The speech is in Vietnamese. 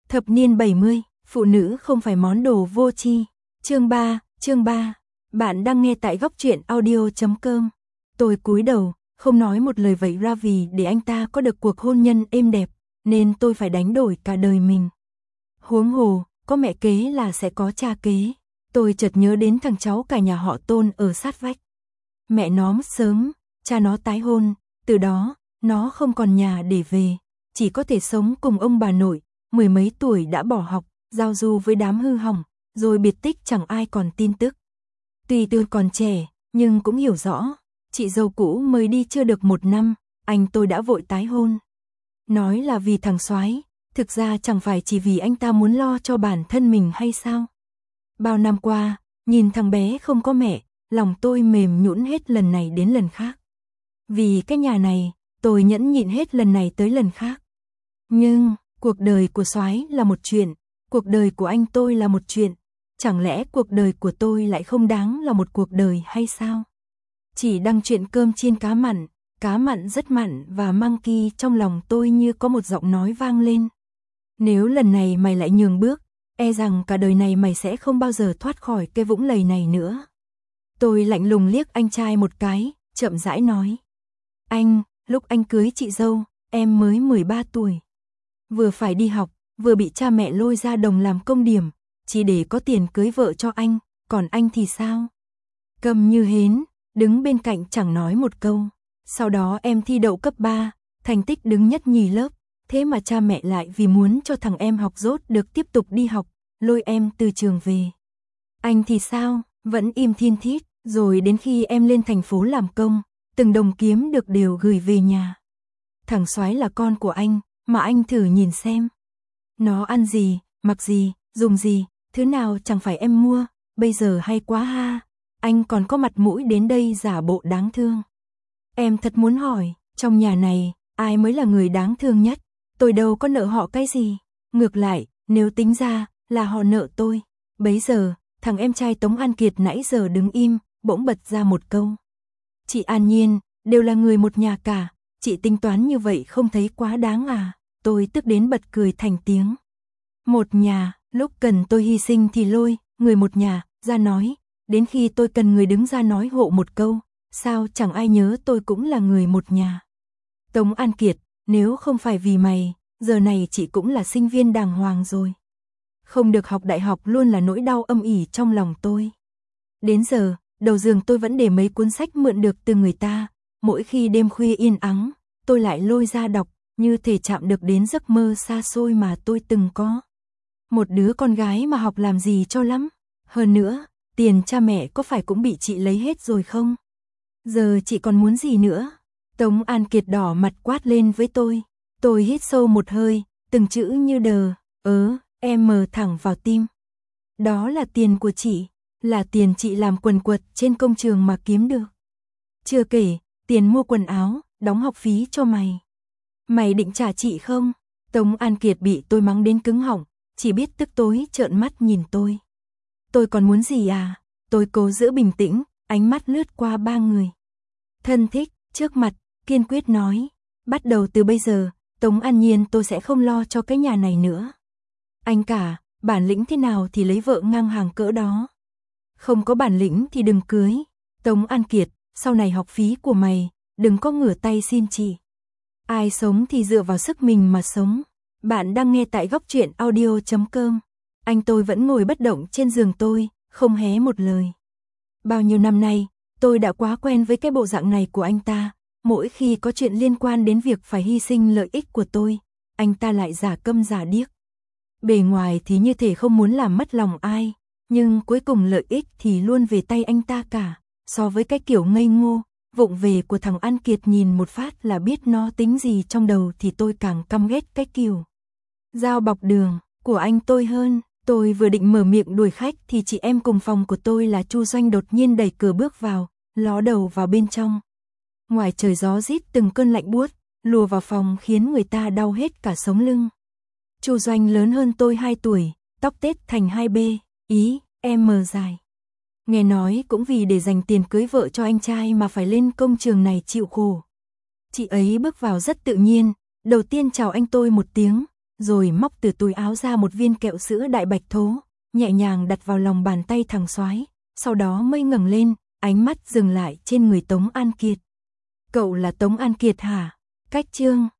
Thập niên 70, phụ nữ không phải món đồ vô tri. Chương 3. Bạn đang nghe tại góc truyện audio.com. Tôi cúi đầu, không nói một lời vậy ra vì để anh ta có được cuộc hôn nhân êm đẹp, nên tôi phải đánh đổi cả đời mình. Huống hồ, có mẹ kế là sẽ có cha kế. Tôi chợt nhớ đến thằng cháu cả nhà họ Tôn ở sát vách. Mẹ nó mất sớm, cha nó tái hôn, từ đó, nó không còn nhà để về, chỉ có thể sống cùng ông bà nội, mười mấy tuổi đã bỏ học, giao du với đám hư hỏng, rồi biệt tích chẳng ai còn tin tức. Tuy tôi còn trẻ, nhưng cũng hiểu rõ, chị dâu cũ mới đi chưa được 1 năm, anh tôi đã vội tái hôn. Nói là vì thằng soái, thực ra chẳng phải chỉ vì anh ta muốn lo cho bản thân mình hay sao? Bao năm qua, nhìn thằng bé không có mẹ, lòng tôi mềm nhũn hết lần này đến lần khác. Vì cái nhà này, tôi nhẫn nhịn hết lần này tới lần khác. Nhưng, cuộc đời của soái là một chuyện, cuộc đời của anh tôi là một chuyện, chẳng lẽ cuộc đời của tôi lại không đáng là một cuộc đời hay sao? Chỉ đăng chuyện cơm chiên cá mặn rất mặn và monkey trong lòng tôi như có một giọng nói vang lên. Nếu lần này mày lại nhường bước, e rằng cả đời này mày sẽ không bao giờ thoát khỏi cái vũng lầy này nữa. Tôi lạnh lùng liếc anh trai một cái, chậm rãi nói. Anh, lúc anh cưới chị dâu, em mới 13 tuổi. Vừa phải đi học, vừa bị cha mẹ lôi ra đồng làm công điểm, chỉ để có tiền cưới vợ cho anh, còn anh thì sao? Câm như hến, đứng bên cạnh chẳng nói một câu. Sau đó em thi đậu cấp 3, thành tích đứng nhất nhì lớp, thế mà cha mẹ lại vì muốn cho thằng em học dốt được tiếp tục đi học, lôi em từ trường về. Anh thì sao? Vẫn im thiên thít, rồi đến khi em lên thành phố làm công, từng đồng kiếm được đều gửi về nhà. Thằng soái là con của anh, mà anh thử nhìn xem. Nó ăn gì, mặc gì, dùng gì, thứ nào chẳng phải em mua, bây giờ hay quá ha. Anh còn có mặt mũi đến đây giả bộ đáng thương. Em thật muốn hỏi, trong nhà này, ai mới là người đáng thương nhất? Tôi đâu có nợ họ cái gì. Ngược lại, nếu tính ra, là họ nợ tôi. Bấy giờ, thằng em trai Tống An Kiệt nãy giờ đứng im, bỗng bật ra một câu. Chị An Nhiên, đều là người một nhà cả, chị tính toán như vậy không thấy quá đáng à? Tôi tức đến bật cười thành tiếng. Một nhà, lúc cần tôi hy sinh thì lôi, người một nhà, ra nói. Đến khi tôi cần người đứng ra nói hộ một câu, sao chẳng ai nhớ tôi cũng là người một nhà. Tống An Kiệt, nếu không phải vì mày, giờ này chị cũng là sinh viên đàng hoàng rồi. Không được học đại học luôn là nỗi đau âm ỉ trong lòng tôi. Đến giờ, đầu giường tôi vẫn để mấy cuốn sách mượn được từ người ta, mỗi khi đêm khuya yên ắng, tôi lại lôi ra đọc, như thể chạm được đến giấc mơ xa xôi mà tôi từng có. Một đứa con gái mà học làm gì cho lắm, hơn nữa, tiền cha mẹ có phải cũng bị chị lấy hết rồi không? Giờ chị còn muốn gì nữa? Tống An Kiệt đỏ mặt quát lên với tôi. Tôi hít sâu một hơi, từng chữ như đờ, em mờ thẳng vào tim. Đó là tiền của chị, là tiền chị làm quần quật trên công trường mà kiếm được. Chưa kể, tiền mua quần áo, đóng học phí cho mày. Mày định trả chị không? Tống An Kiệt bị tôi mắng đến cứng họng, chỉ biết tức tối trợn mắt nhìn tôi. Tôi còn muốn gì à? Tôi cố giữ bình tĩnh, ánh mắt lướt qua 3 người. Thân thích, trước mặt, kiên quyết nói. Bắt đầu từ bây giờ, Tống An Nhiên tôi sẽ không lo cho cái nhà này nữa. Anh cả, bản lĩnh thế nào thì lấy vợ ngang hàng cỡ đó. Không có bản lĩnh thì đừng cưới. Tống An Kiệt, sau này học phí của mày, đừng có ngửa tay xin chị. Ai sống thì dựa vào sức mình mà sống. Bạn đang nghe tại góc truyện audio.com. Anh tôi vẫn ngồi bất động trên giường tôi, không hé một lời. Bao nhiêu năm nay, tôi đã quá quen với cái bộ dạng này của anh ta. Mỗi khi có chuyện liên quan đến việc phải hy sinh lợi ích của tôi, anh ta lại giả câm giả điếc. Bề ngoài thì như thể không muốn làm mất lòng ai, nhưng cuối cùng lợi ích thì luôn về tay anh ta cả. So với cái kiểu ngây ngô, vụng về của thằng An Kiệt nhìn một phát là biết nó tính gì trong đầu thì tôi càng căm ghét cái kiểu dao bọc đường của anh tôi hơn. Tôi vừa định mở miệng đuổi khách thì chị em cùng phòng của tôi là Chu Doanh đột nhiên đẩy cửa bước vào, ló đầu vào bên trong. Ngoài trời gió rít từng cơn lạnh buốt, lùa vào phòng khiến người ta đau hết cả sống lưng. Chu Doanh lớn hơn tôi 2 tuổi, tóc tết thành 2B, ý, em mờ dài. Nghe nói cũng vì để dành tiền cưới vợ cho anh trai mà phải lên công trường này chịu khổ. Chị ấy bước vào rất tự nhiên, đầu tiên chào anh tôi một tiếng, rồi móc từ túi áo ra một viên kẹo sữa đại bạch thố, nhẹ nhàng đặt vào lòng bàn tay thằng soái, sau đó mới ngẩng lên, ánh mắt dừng lại trên người Tống An Kiệt. Cậu là Tống An Kiệt hả? Cách chương